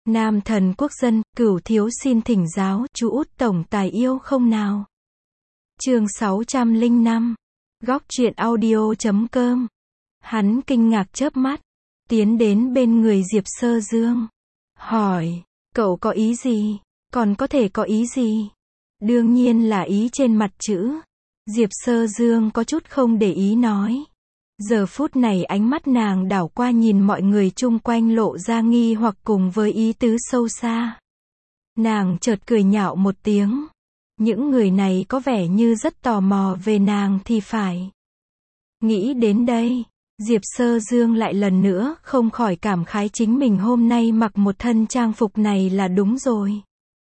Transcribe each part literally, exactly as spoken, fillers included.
Nam thần quốc dân, cửu thiếu xin thỉnh giáo, chú út tổng tài yêu không nào? Chương sáu trăm lẻ năm. Góc truyện audio chấm com. Hắn kinh ngạc chớp mắt, tiến đến bên người Diệp Sơ Dương. Hỏi, cậu có ý gì? Còn có thể có ý gì? Đương nhiên là ý trên mặt chữ. Diệp Sơ Dương có chút không để ý nói. Giờ phút này ánh mắt nàng đảo qua nhìn mọi người chung quanh lộ ra nghi hoặc cùng với ý tứ sâu xa. Nàng chợt cười nhạo một tiếng. Những người này có vẻ như rất tò mò về nàng thì phải. Nghĩ đến đây, Diệp Sơ Dương lại lần nữa không khỏi cảm khái chính mình hôm nay mặc một thân trang phục này là đúng rồi.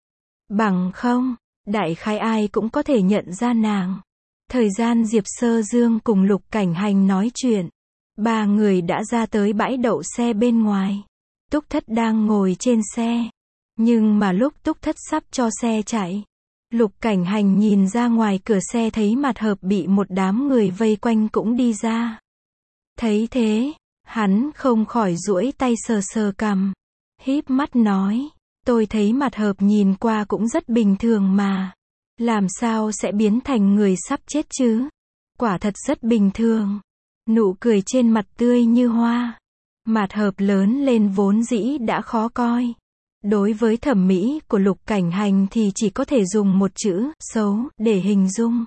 Bằng không, đại khái ai cũng có thể nhận ra nàng. Thời gian Diệp Sơ Dương cùng Lục Cảnh Hành nói chuyện, ba người đã ra tới bãi đậu xe bên ngoài. Túc Thất đang ngồi trên xe, nhưng mà lúc Túc Thất sắp cho xe chạy, Lục Cảnh Hành nhìn ra ngoài cửa xe thấy Mạt Hợp bị một đám người vây quanh cũng đi ra. Thấy thế, hắn không khỏi duỗi tay sờ sờ cằm, híp mắt nói, tôi thấy Mạt Hợp nhìn qua cũng rất bình thường mà. Làm sao sẽ biến thành người sắp chết chứ? Quả thật rất bình thường. Nụ cười trên mặt tươi như hoa. Mạt Hợp lớn lên vốn dĩ đã khó coi. Đối với thẩm mỹ của Lục Cảnh Hành thì chỉ có thể dùng một chữ, xấu, để hình dung.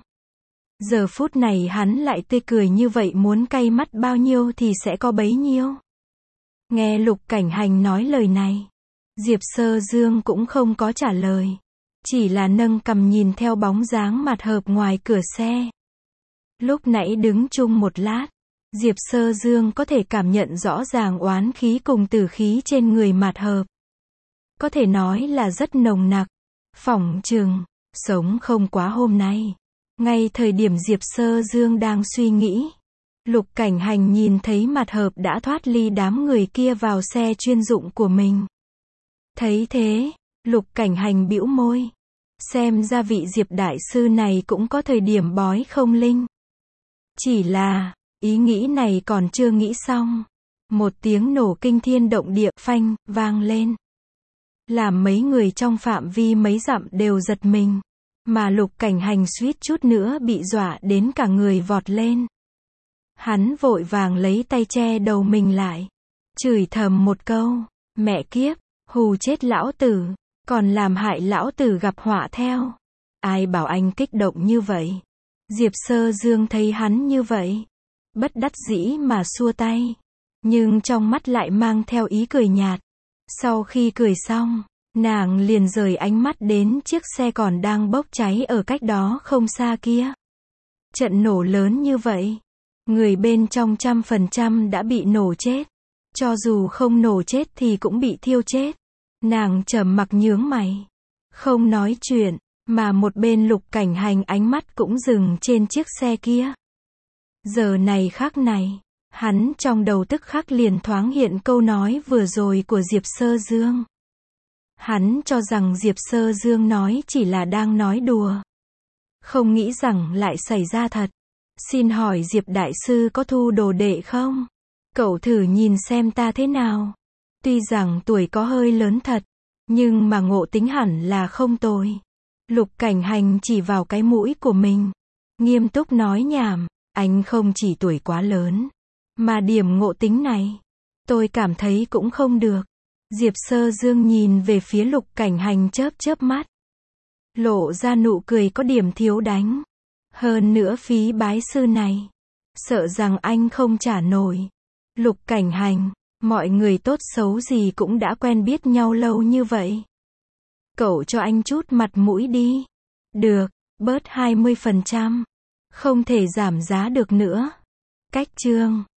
Giờ phút này hắn lại tươi cười như vậy, muốn cay mắt bao nhiêu thì sẽ có bấy nhiêu. Nghe Lục Cảnh Hành nói lời này, Diệp Sơ Dương cũng không có trả lời. Chỉ là nâng cằm nhìn theo bóng dáng Mạt Hợp ngoài cửa xe. Lúc nãy đứng chung một lát, Diệp Sơ Dương có thể cảm nhận rõ ràng oán khí cùng tử khí trên người Mạt Hợp. Có thể nói là rất nồng nặc. Phỏng chừng, sống không quá hôm nay. Ngay thời điểm Diệp Sơ Dương đang suy nghĩ, Lục Cảnh Hành nhìn thấy Mạt Hợp đã thoát ly đám người kia vào xe chuyên dụng của mình. Thấy thế, Lục Cảnh Hành bĩu môi. Xem ra vị Diệp đại sư này cũng có thời điểm bói không linh. Chỉ là, ý nghĩ này còn chưa nghĩ xong. Một tiếng nổ kinh thiên động địa phanh, vang lên. Làm mấy người trong phạm vi mấy dặm đều giật mình. Mà Lục Cảnh Hành suýt chút nữa bị dọa đến cả người vọt lên. Hắn vội vàng lấy tay che đầu mình lại. Chửi thầm một câu, mẹ kiếp, hù chết lão tử. Còn làm hại lão tử gặp họa theo. Ai bảo anh kích động như vậy? Diệp Sơ Dương thấy hắn như vậy, bất đắc dĩ mà xua tay. Nhưng trong mắt lại mang theo ý cười nhạt. Sau khi cười xong, nàng liền rời ánh mắt đến chiếc xe còn đang bốc cháy ở cách đó không xa kia. Trận nổ lớn như vậy, người bên trong trăm phần trăm đã bị nổ chết. Cho dù không nổ chết thì cũng bị thiêu chết. Nàng trầm mặc nhướng mày, không nói chuyện, mà một bên Lục Cảnh Hành ánh mắt cũng dừng trên chiếc xe kia. Giờ này khắc này, hắn trong đầu tức khắc liền thoáng hiện câu nói vừa rồi của Diệp Sơ Dương. Hắn cho rằng Diệp Sơ Dương nói chỉ là đang nói đùa. Không nghĩ rằng lại xảy ra thật. Xin hỏi Diệp đại sư có thu đồ đệ không? Cậu thử nhìn xem ta thế nào. Tuy rằng tuổi có hơi lớn thật, nhưng mà ngộ tính hẳn là không tồi. Lục Cảnh Hành chỉ vào cái mũi của mình, nghiêm túc nói nhảm, anh không chỉ tuổi quá lớn, mà điểm ngộ tính này, tôi cảm thấy cũng không được. Diệp Sơ Dương nhìn về phía Lục Cảnh Hành chớp chớp mắt, lộ ra nụ cười có điểm thiếu đánh. Hơn nữa phí bái sư này, sợ rằng anh không trả nổi. Lục Cảnh Hành, mọi người tốt xấu gì cũng đã quen biết nhau lâu như vậy. Cậu cho anh chút mặt mũi đi. Được, bớt hai mươi phần trăm. Không thể giảm giá được nữa. Cách chương